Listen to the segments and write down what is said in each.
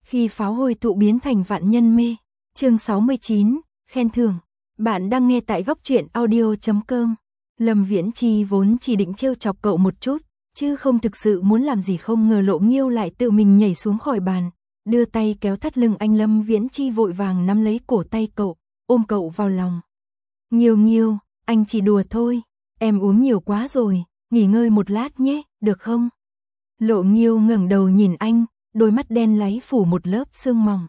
Khi pháo hồi tụ biến thành vạn nhân mê. Chương 69, khen thưởng. Bạn đang nghe tại góc truyện audio.com. Lâm Viễn Chi vốn chỉ định trêu chọc cậu một chút, chứ không thực sự muốn làm gì, không ngờ Lộ Nghiêu lại tự mình nhảy xuống khỏi bàn, đưa tay kéo thắt lưng anh. Lâm Viễn Chi vội vàng nắm lấy cổ tay cậu, ôm cậu vào lòng. Nghiêu, anh chỉ đùa thôi, em uống nhiều quá rồi, nghỉ ngơi một lát nhé, được không? Lộ Nghiêu ngẩng đầu nhìn anh, đôi mắt đen láy phủ một lớp sương mỏng.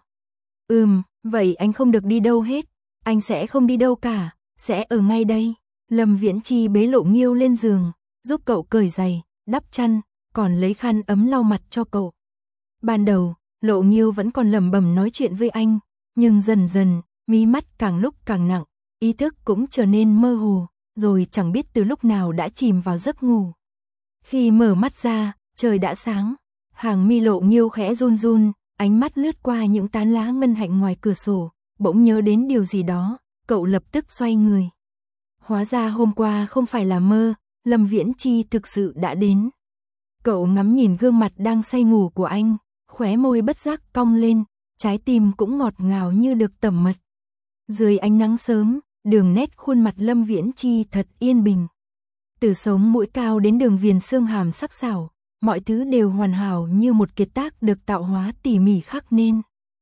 Vậy anh không được đi đâu hết, anh sẽ không đi đâu cả, sẽ ở ngay đây. Lâm Viễn Chi bế Lộ Nghiêu lên giường, giúp cậu cởi giày, đắp chăn, còn lấy khăn ấm lau mặt cho cậu. Ban đầu, Lộ Nghiêu vẫn còn lẩm bẩm nói chuyện với anh, nhưng dần dần, mí mắt càng lúc càng nặng, ý thức cũng trở nên mơ hồ, rồi chẳng biết từ lúc nào đã chìm vào giấc ngủ. Khi mở mắt ra, trời đã sáng, hàng mi Lộ Nghiêu khẽ run run, ánh mắt lướt qua những tán lá ngân hạnh ngoài cửa sổ, bỗng nhớ đến điều gì đó, cậu lập tức xoay người. Hóa ra hôm qua không phải là mơ, Lâm Viễn Chi thực sự đã đến. Cậu ngắm nhìn gương mặt đang say ngủ của anh, khóe môi bất giác cong lên, trái tim cũng ngọt ngào như được tẩm mật. Dưới ánh nắng sớm, đường nét khuôn mặt Lâm Viễn Chi thật yên bình. Từ sống mũi cao đến đường viền xương hàm sắc sảo, mọi thứ đều hoàn hảo như một kiệt tác được tạo hóa tỉ mỉ khắc nên.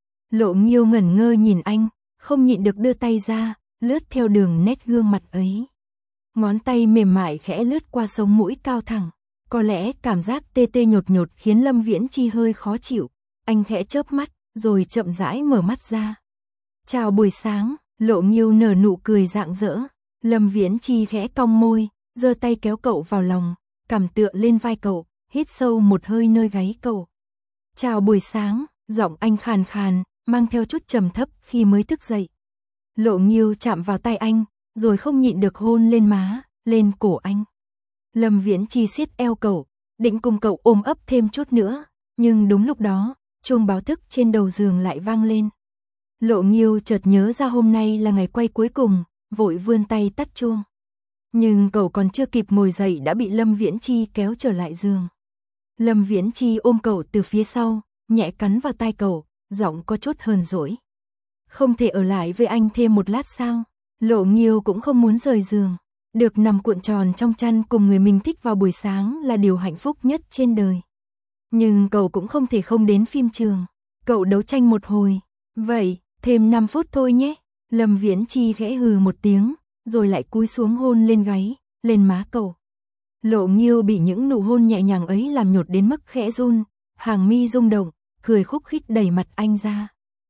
Lộ Nghiêu ngẩn ngơ nhìn anh, không nhịn được đưa tay ra, lướt theo đường nét gương mặt ấy. Ngón tay mềm mại khẽ lướt qua sống mũi cao thẳng, có lẽ cảm giác tê tê nhột nhột khiến Lâm Viễn Chi hơi khó chịu. Anh khẽ chớp mắt, rồi chậm rãi mở mắt ra. Chào buổi sáng, Lộ Nghiêu nở nụ cười rạng rỡ. Lâm Viễn Chi khẽ cong môi, giơ tay kéo cậu vào lòng, cằm tựa lên vai cậu, hít sâu một hơi nơi gáy cậu. Chào buổi sáng, giọng anh khàn khàn, mang theo chút trầm thấp khi mới thức dậy. Lộ Nghiêu chạm vào tay anh, rồi không nhịn được hôn lên má, lên cổ anh. Lâm Viễn Chi siết eo cậu, định cùng cậu ôm ấp thêm chút nữa, nhưng đúng lúc đó, chuông báo thức trên đầu giường lại vang lên. Lộ Nghiêu chợt nhớ ra hôm nay là ngày quay cuối cùng, vội vươn tay tắt chuông. Nhưng cậu còn chưa kịp ngồi dậy đã bị Lâm Viễn Chi kéo trở lại giường. Lâm Viễn Chi ôm cậu từ phía sau, nhẹ cắn vào tai cậu, giọng có chút hờn dỗi. Không thể ở lại với anh thêm một lát sao? Lộ Nghiêu cũng không muốn rời giường. Được nằm cuộn tròn trong chăn cùng người mình thích vào buổi sáng là điều hạnh phúc nhất trên đời. Nhưng cậu cũng không thể không đến phim trường. Cậu đấu tranh một hồi. Vậy, thêm 5 phút thôi nhé. Lâm Viễn Chi khẽ hừ một tiếng, rồi lại cúi xuống hôn lên gáy, lên má cậu. Lộ Nghiêu bị những nụ hôn nhẹ nhàng ấy làm nhột đến mức khẽ run, hàng mi rung động, cười khúc khích đẩy mặt anh ra.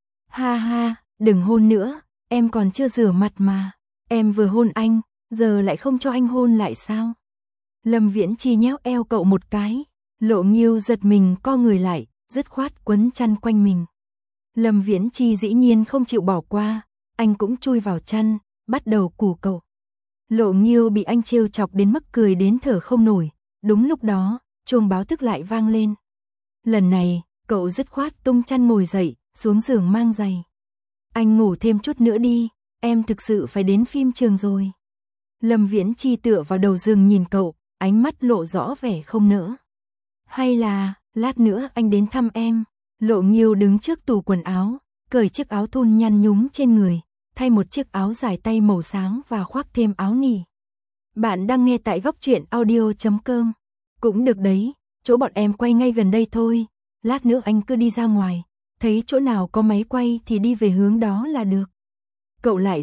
Ha ha, đừng hôn nữa, em còn chưa rửa mặt mà. Em vừa hôn anh, giờ lại không cho anh hôn lại sao? Lâm Viễn Chi nhéo eo cậu một cái. Lộ Nghiêu giật mình co người lại, dứt khoát quấn chăn quanh mình. Lâm Viễn Chi dĩ nhiên không chịu bỏ qua, anh cũng chui vào chăn, bắt đầu cù cậu. Lộ Nghiêu bị anh trêu chọc đến mức cười đến thở không nổi. Đúng lúc đó, chuông báo thức lại vang lên. Lần này, cậu dứt khoát tung chăn ngồi dậy, xuống giường mang giày. Anh ngủ thêm chút nữa đi, em thực sự phải đến phim trường rồi. Lâm Viễn Chi tựa vào đầu giường nhìn cậu, ánh mắt lộ rõ vẻ không nỡ. Hay là, lát nữa anh đến thăm em. Lộ Nghiêu đứng trước tủ quần áo, cởi chiếc áo thun nhăn nhúm trên người, thay một chiếc áo dài tay màu sáng và khoác thêm áo nỉ. Bạn đang nghe tại góc truyện audio.com. Cũng được đấy, chỗ bọn em quay ngay gần đây thôi, lát nữa anh cứ đi ra ngoài, thấy chỗ nào có máy quay thì đi về hướng đó là được. Cậu lại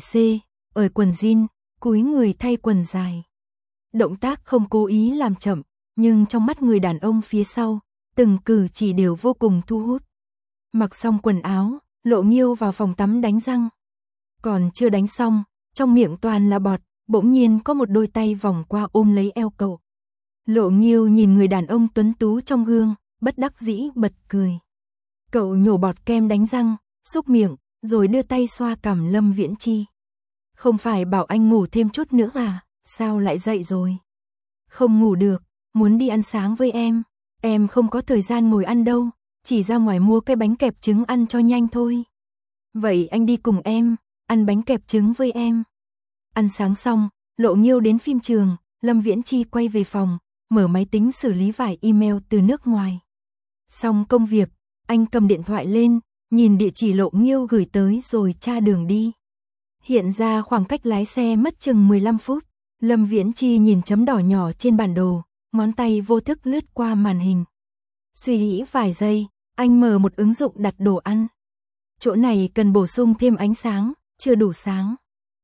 ở quần jean, cúi người thay quần dài. Động tác không cố ý làm chậm, nhưng trong mắt người đàn ông phía sau, từng cử chỉ đều vô cùng thu hút. Mặc xong quần áo, Lộ Nghiêu vào phòng tắm đánh răng. Còn chưa đánh xong, trong miệng toàn là bọt, bỗng nhiên có một đôi tay vòng qua ôm lấy eo cậu. Lộ Nghiêu nhìn người đàn ông tuấn tú trong gương, bất đắc dĩ bật cười. Cậu nhổ bọt kem đánh răng, xúc miệng, rồi đưa tay xoa cằm Lâm Viễn Chi. Không phải bảo anh ngủ thêm chút nữa à, sao lại dậy rồi? Không ngủ được, muốn đi ăn sáng với em không có thời gian ngồi ăn đâu, chỉ ra ngoài mua cái bánh kẹp trứng ăn cho nhanh thôi. Vậy anh đi cùng em, ăn bánh kẹp trứng với em. Ăn sáng xong, Lộ Nghiêu đến phim trường, Lâm Viễn Chi quay về phòng, mở máy tính xử lý vài email từ nước ngoài. Xong công việc, anh cầm điện thoại lên, nhìn địa chỉ Lộ Nghiêu gửi tới rồi tra đường đi. Hiện ra khoảng cách lái xe mất chừng 15 phút. Lâm Viễn Chi nhìn chấm đỏ nhỏ trên bản đồ, ngón tay vô thức lướt qua màn hình. Suy nghĩ vài giây, anh mở một ứng dụng đặt đồ ăn. Chỗ này cần bổ sung thêm ánh sáng, chưa đủ sáng.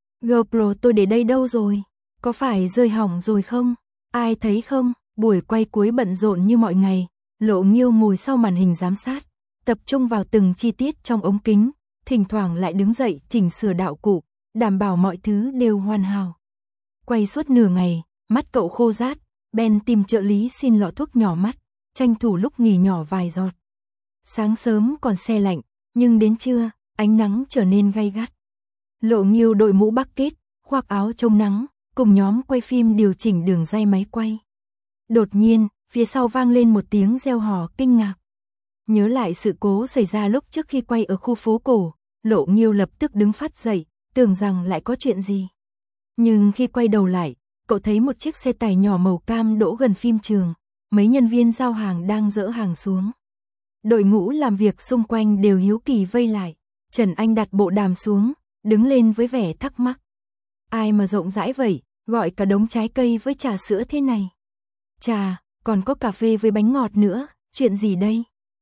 GoPro tôi để đây đâu rồi? Có phải rơi hỏng rồi không? Ai thấy không? Buổi quay cuối bận rộn như mọi ngày, Lộ Nghiêu ngồi sau màn hình giám sát, tập trung vào từng chi tiết trong ống kính, thỉnh thoảng lại đứng dậy chỉnh sửa đạo cụ, đảm bảo mọi thứ đều hoàn hảo. Quay suốt nửa ngày, mắt cậu khô rát, Ben tìm trợ lý xin lọ thuốc nhỏ mắt, tranh thủ lúc nghỉ nhỏ vài giọt. Sáng sớm còn se lạnh, nhưng đến trưa, ánh nắng trở nên gay gắt. Lộ Nghiêu đội mũ bucket, khoác áo chống nắng, cùng nhóm quay phim điều chỉnh đường ray máy quay. Đột nhiên, phía sau vang lên một tiếng reo hò kinh ngạc. Nhớ lại sự cố xảy ra lúc trước khi quay ở khu phố cổ, Lộ Nghiêu lập tức đứng phát dậy, tưởng rằng lại có chuyện gì. Nhưng khi quay đầu lại, cậu thấy một chiếc xe tải nhỏ màu cam đỗ gần phim trường, mấy nhân viên giao hàng đang dỡ hàng xuống. Đội ngũ làm việc xung quanh đều hiếu kỳ vây lại. Trần Anh đặt bộ đàm xuống, đứng lên với vẻ thắc mắc. Ai mà rộng rãi vậy, gọi cả đống trái cây với trà sữa thế này. Trà, còn có cà phê với bánh ngọt nữa, chuyện gì đây?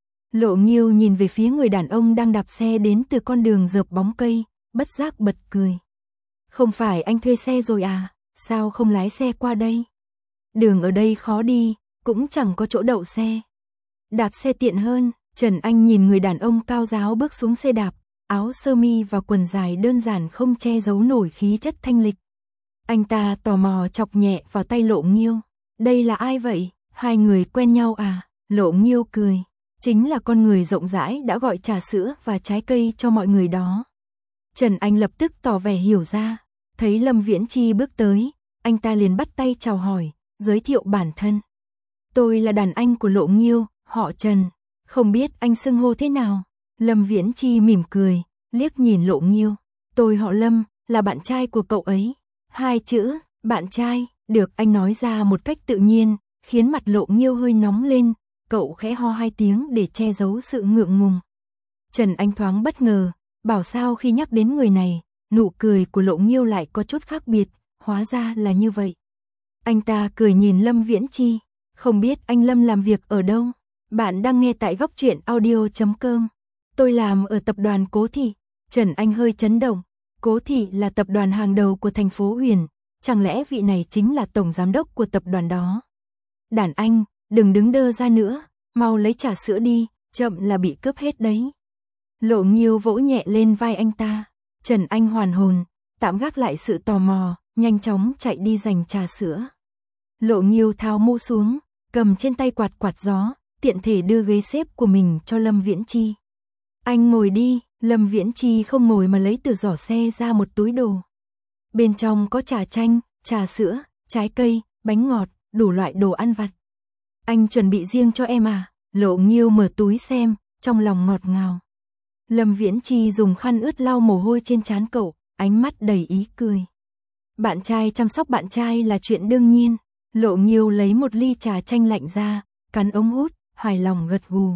Lộ Nghiêu nhìn về phía người đàn ông đang đạp xe đến từ con đường rợp bóng cây, bất giác bật cười. Không phải anh thuê xe rồi à, sao không lái xe qua đây? Đường ở đây khó đi, cũng chẳng có chỗ đậu xe. Đạp xe tiện hơn. Trần Anh nhìn người đàn ông cao ráo bước xuống xe đạp, áo sơ mi và quần dài đơn giản không che giấu nổi khí chất thanh lịch. Anh ta tò mò chọc nhẹ vào tay Lộ Nghiêu. Đây là ai vậy? Hai người quen nhau à? Lộ Nghiêu cười. Chính là con người rộng rãi đã gọi trà sữa và trái cây cho mọi người đó. Trần Anh lập tức tỏ vẻ hiểu ra. Thấy Lâm Viễn Chi bước tới, anh ta liền bắt tay chào hỏi, giới thiệu bản thân. Tôi là đàn anh của Lộ Nghiêu, họ Trần. Không biết anh xưng hô thế nào? Lâm Viễn Chi mỉm cười, liếc nhìn Lộ Nghiêu. Tôi họ Lâm, là bạn trai của cậu ấy. Hai chữ, bạn trai, được anh nói ra một cách tự nhiên, khiến mặt Lộ Nghiêu hơi nóng lên. Cậu khẽ ho hai tiếng để che giấu sự ngượng ngùng. Trần Anh thoáng bất ngờ, bảo sao khi nhắc đến người này, nụ cười của Lộ Nghiêu lại có chút khác biệt, hóa ra là như vậy. Anh ta cười nhìn Lâm Viễn Chi, không biết anh Lâm làm việc ở đâu? Bạn đang nghe tại góc truyện audio.com. Tôi làm ở tập đoàn Cố Thị. Trần Anh hơi chấn động. Cố Thị là tập đoàn hàng đầu của thành phố Huyền, chẳng lẽ vị này chính là tổng giám đốc của tập đoàn đó? Đàn anh, đừng đứng đơ ra nữa, mau lấy trà sữa đi, chậm là bị cướp hết đấy. Lộ Nghiêu vỗ nhẹ lên vai anh ta. Trần Anh hoàn hồn, tạm gác lại sự tò mò, nhanh chóng chạy đi giành trà sữa. Lộ Nghiêu tháo mũ xuống, cầm trên tay quạt gió, tiện thể đưa ghế xếp của mình cho Lâm Viễn Chi. Anh ngồi đi. Lâm Viễn Chi không ngồi mà lấy từ giỏ xe ra một túi đồ. Bên trong có trà chanh, trà sữa, trái cây, bánh ngọt, đủ loại đồ ăn vặt. Anh chuẩn bị riêng cho em à? Lộ Nghiêu mở túi xem, trong lòng ngọt ngào. Lâm Viễn Chi dùng khăn ướt lau mồ hôi trên trán cậu, ánh mắt đầy ý cười. Bạn trai chăm sóc bạn trai là chuyện đương nhiên. Lộ Nghiêu lấy một ly trà chanh lạnh ra, cắn ống hút, hài lòng gật gù.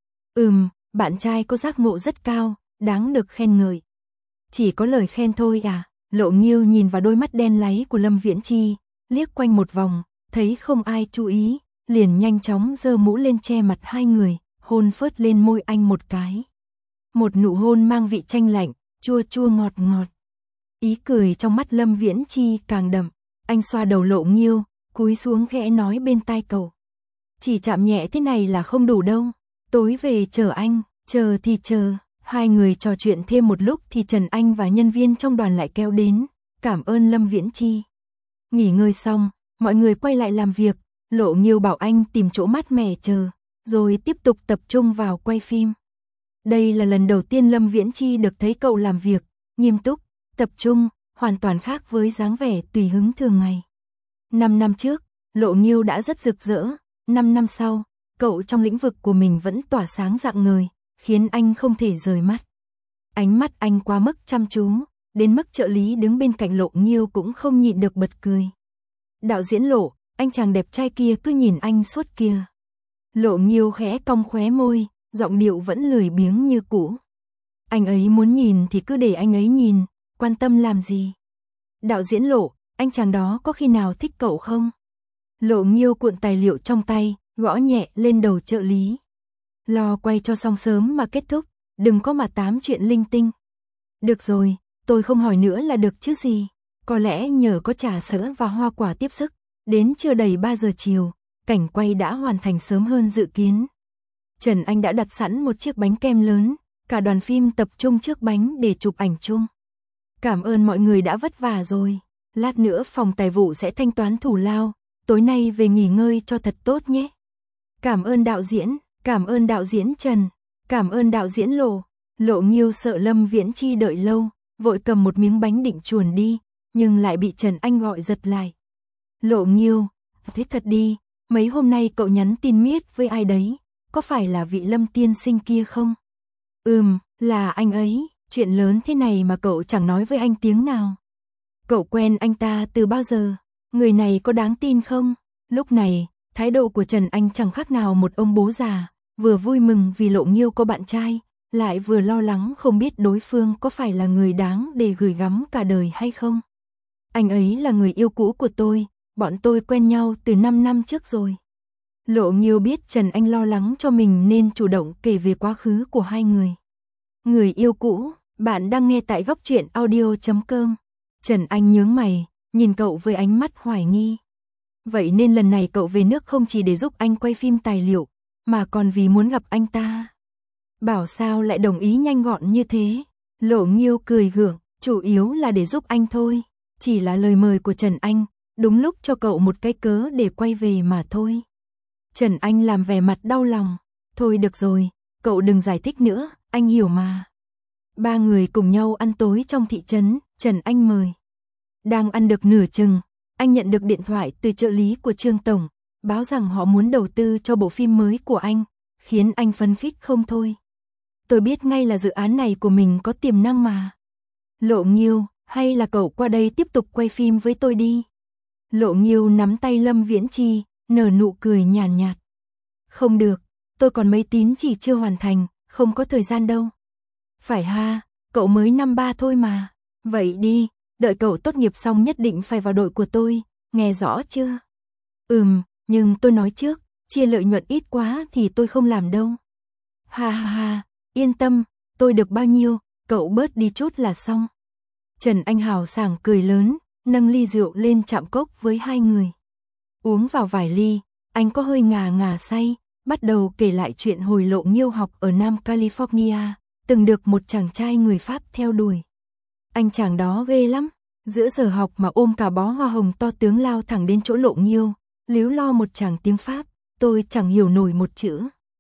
Bạn trai có giác ngộ rất cao, đáng được khen ngợi. Chỉ có lời khen thôi à? Lộ Nghiêu nhìn vào đôi mắt đen láy của Lâm Viễn Chi, liếc quanh một vòng, thấy không ai chú ý, liền nhanh chóng giơ mũ lên che mặt hai người, hôn phớt lên môi anh một cái. Một nụ hôn mang vị chanh lạnh, chua chua ngọt ngọt. Ý cười trong mắt Lâm Viễn Chi càng đậm, anh xoa đầu Lộ Nghiêu, cúi xuống khẽ nói bên tai cậu. Chỉ chạm nhẹ thế này là không đủ đâu, tối về chờ anh. Chờ thì chờ. Hai người trò chuyện thêm một lúc thì Trần Anh và nhân viên trong đoàn lại kéo đến, cảm ơn Lâm Viễn Chi. Nghỉ ngơi xong, mọi người quay lại làm việc, Lộ Nghiêu bảo anh tìm chỗ mát mẻ chờ, rồi tiếp tục tập trung vào quay phim. Đây là lần đầu tiên Lâm Viễn Chi được thấy cậu làm việc, nghiêm túc, tập trung, hoàn toàn khác với dáng vẻ tùy hứng thường ngày. 5 năm trước, Lộ Nghiêu đã rất rực rỡ, 5 năm sau, cậu trong lĩnh vực của mình vẫn tỏa sáng rạng ngời, khiến anh không thể rời mắt. Ánh mắt anh quá mức chăm chú, đến mức trợ lý đứng bên cạnh Lộ Nghiêu cũng không nhịn được bật cười. Đạo diễn Lộ, anh chàng đẹp trai kia cứ nhìn anh suốt kia. Lộ Nghiêu khẽ cong khóe môi, giọng điệu vẫn lười biếng như cũ. Anh ấy muốn nhìn thì cứ để anh ấy nhìn, quan tâm làm gì. Đạo diễn Lộ, anh chàng đó có khi nào thích cậu không? Lộ Nghiêu cuộn tài liệu trong tay, gõ nhẹ lên đầu trợ lý. Lo quay cho xong sớm mà kết thúc, đừng có mà tám chuyện linh tinh. Được rồi, tôi không hỏi nữa là được chứ gì. Có lẽ nhờ có trà sữa và hoa quả tiếp sức, đến chưa đầy 3 giờ chiều, cảnh quay đã hoàn thành sớm hơn dự kiến. Trần Anh đã đặt sẵn một chiếc bánh kem lớn, cả đoàn phim tập trung trước bánh để chụp ảnh chung. Cảm ơn mọi người đã vất vả rồi, lát nữa phòng tài vụ sẽ thanh toán thù lao, tối nay về nghỉ ngơi cho thật tốt nhé. Cảm ơn đạo diễn Trần, cảm ơn đạo diễn Lộ. Lộ Nghiêu sợ Lâm Viễn Chi đợi lâu, vội cầm một miếng bánh định chuồn đi, nhưng lại bị Trần Anh gọi giật lại. Lộ Nghiêu, thế thật đi, mấy hôm nay cậu nhắn tin miết với ai đấy, có phải là vị Lâm tiên sinh kia không? Là anh ấy, chuyện lớn thế này mà cậu chẳng nói với anh tiếng nào. Cậu quen anh ta từ bao giờ? Người này có đáng tin không? Lúc này, thái độ của Trần Anh chẳng khác nào một ông bố già, vừa vui mừng vì Lộ Nghiêu có bạn trai, lại vừa lo lắng không biết đối phương có phải là người đáng để gửi gắm cả đời hay không. Anh ấy là người yêu cũ của tôi, bọn tôi quen nhau từ 5 năm trước rồi. Lộ Nghiêu biết Trần Anh lo lắng cho mình nên chủ động kể về quá khứ của hai người. Người yêu cũ, bạn đang nghe tại góc truyện audio.com. Trần Anh nhướng mày, nhìn cậu với ánh mắt hoài nghi. Vậy nên lần này cậu về nước không chỉ để giúp anh quay phim tài liệu, mà còn vì muốn gặp anh ta. Bảo sao lại đồng ý nhanh gọn như thế. Lộ Nghiêu cười gượng, chủ yếu là để giúp anh thôi. Chỉ là lời mời của Trần Anh, đúng lúc cho cậu một cái cớ để quay về mà thôi. Trần Anh làm vẻ mặt đau lòng. Thôi được rồi, cậu đừng giải thích nữa, anh hiểu mà. Ba người cùng nhau ăn tối trong thị trấn, Trần Anh mời. Đang ăn được nửa chừng, anh nhận được điện thoại từ trợ lý của Trương Tổng, báo rằng họ muốn đầu tư cho bộ phim mới của anh, khiến anh phấn khích không thôi. Tôi biết ngay là dự án này của mình có tiềm năng mà. Lộ Nghiêu, hay là cậu qua đây tiếp tục quay phim với tôi đi. Lộ Nghiêu nắm tay Lâm Viễn Chi, nở nụ cười nhàn nhạt. Không được, tôi còn mấy tín chỉ chưa hoàn thành, không có thời gian đâu. Phải ha, cậu mới năm 3 thôi mà. Vậy đi, đợi cậu tốt nghiệp xong nhất định phải vào đội của tôi, nghe rõ chưa? Nhưng tôi nói trước, chia lợi nhuận ít quá thì tôi không làm đâu. Ha ha ha, yên tâm, tôi được bao nhiêu, cậu bớt đi chút là xong. Trần Anh hào sảng cười lớn, nâng ly rượu lên chạm cốc với hai người. Uống vào vài ly, anh có hơi ngà say, bắt đầu kể lại chuyện hồi Lộ Nghiêu học ở Nam California, từng được một chàng trai người Pháp theo đuổi. Anh chàng đó ghê lắm, giữa giờ học mà ôm cả bó hoa hồng to tướng lao thẳng đến chỗ Lộ Nghiêu, líu lo một tràng tiếng Pháp, tôi chẳng hiểu nổi một chữ.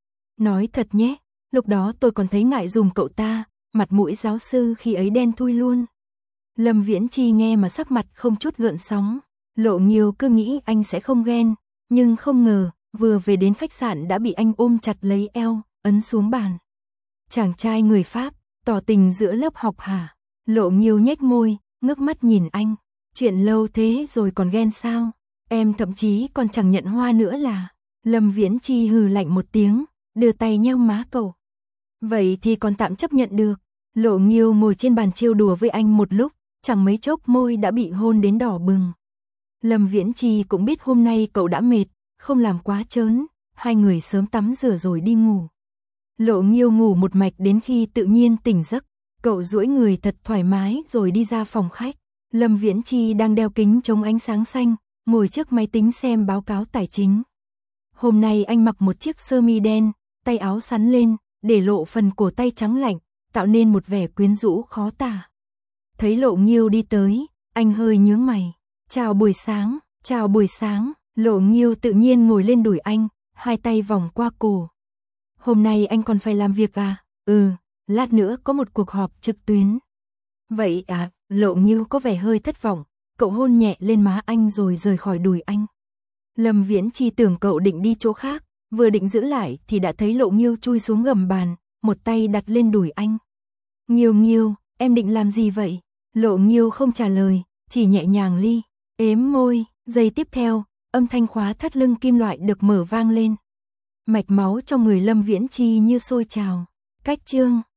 Nói thật nhé, lúc đó tôi còn thấy ngại dùm cậu ta, mặt mũi giáo sư khi ấy đen thui luôn. Lâm Viễn Chi nghe mà sắc mặt không chút gợn sóng, Lộ Nghiêu cứ nghĩ anh sẽ không ghen, nhưng không ngờ, vừa về đến khách sạn đã bị anh ôm chặt lấy eo, ấn xuống bàn. Chàng trai người Pháp, tỏ tình giữa lớp học hả? Lộ Nghiêu nhếch môi, ngước mắt nhìn anh. Chuyện lâu thế rồi còn ghen sao? Em thậm chí còn chẳng nhận hoa nữa là. Lâm Viễn Chi hừ lạnh một tiếng, đưa tay nheo má cậu. Vậy thì còn tạm chấp nhận được. Lộ Nghiêu ngồi trên bàn trêu đùa với anh một lúc, chẳng mấy chốc môi đã bị hôn đến đỏ bừng. Lâm Viễn Chi cũng biết hôm nay cậu đã mệt, không làm quá trớn, hai người sớm tắm rửa rồi đi ngủ. Lộ Nghiêu ngủ một mạch đến khi tự nhiên tỉnh giấc, cậu duỗi người thật thoải mái rồi đi ra phòng khách. Lâm Viễn Chi đang đeo kính chống ánh sáng xanh, ngồi trước máy tính xem báo cáo tài chính. Hôm nay anh mặc một chiếc sơ mi đen, tay áo xắn lên, để lộ phần cổ tay trắng lạnh, tạo nên một vẻ quyến rũ khó tả. Thấy Lộ Nghiêu đi tới, anh hơi nhướng mày. Chào buổi sáng, Lộ Nghiêu tự nhiên ngồi lên đùi anh, hai tay vòng qua cổ. Hôm nay anh còn phải làm việc à? Lát nữa có một cuộc họp trực tuyến. Vậy à, Lộ Nghiêu có vẻ hơi thất vọng, cậu hôn nhẹ lên má anh rồi rời khỏi đùi anh. Lâm Viễn Chi tưởng cậu định đi chỗ khác, vừa định giữ lại thì đã thấy Lộ Nghiêu chui xuống gầm bàn, một tay đặt lên đùi anh. Nghiêu, em định làm gì vậy? Lộ Nghiêu không trả lời, chỉ nhẹ nhàng ếm môi, giây tiếp theo, âm thanh khóa thắt lưng kim loại được mở vang lên. Mạch máu trong người Lâm Viễn Chi như sôi trào. Cách chương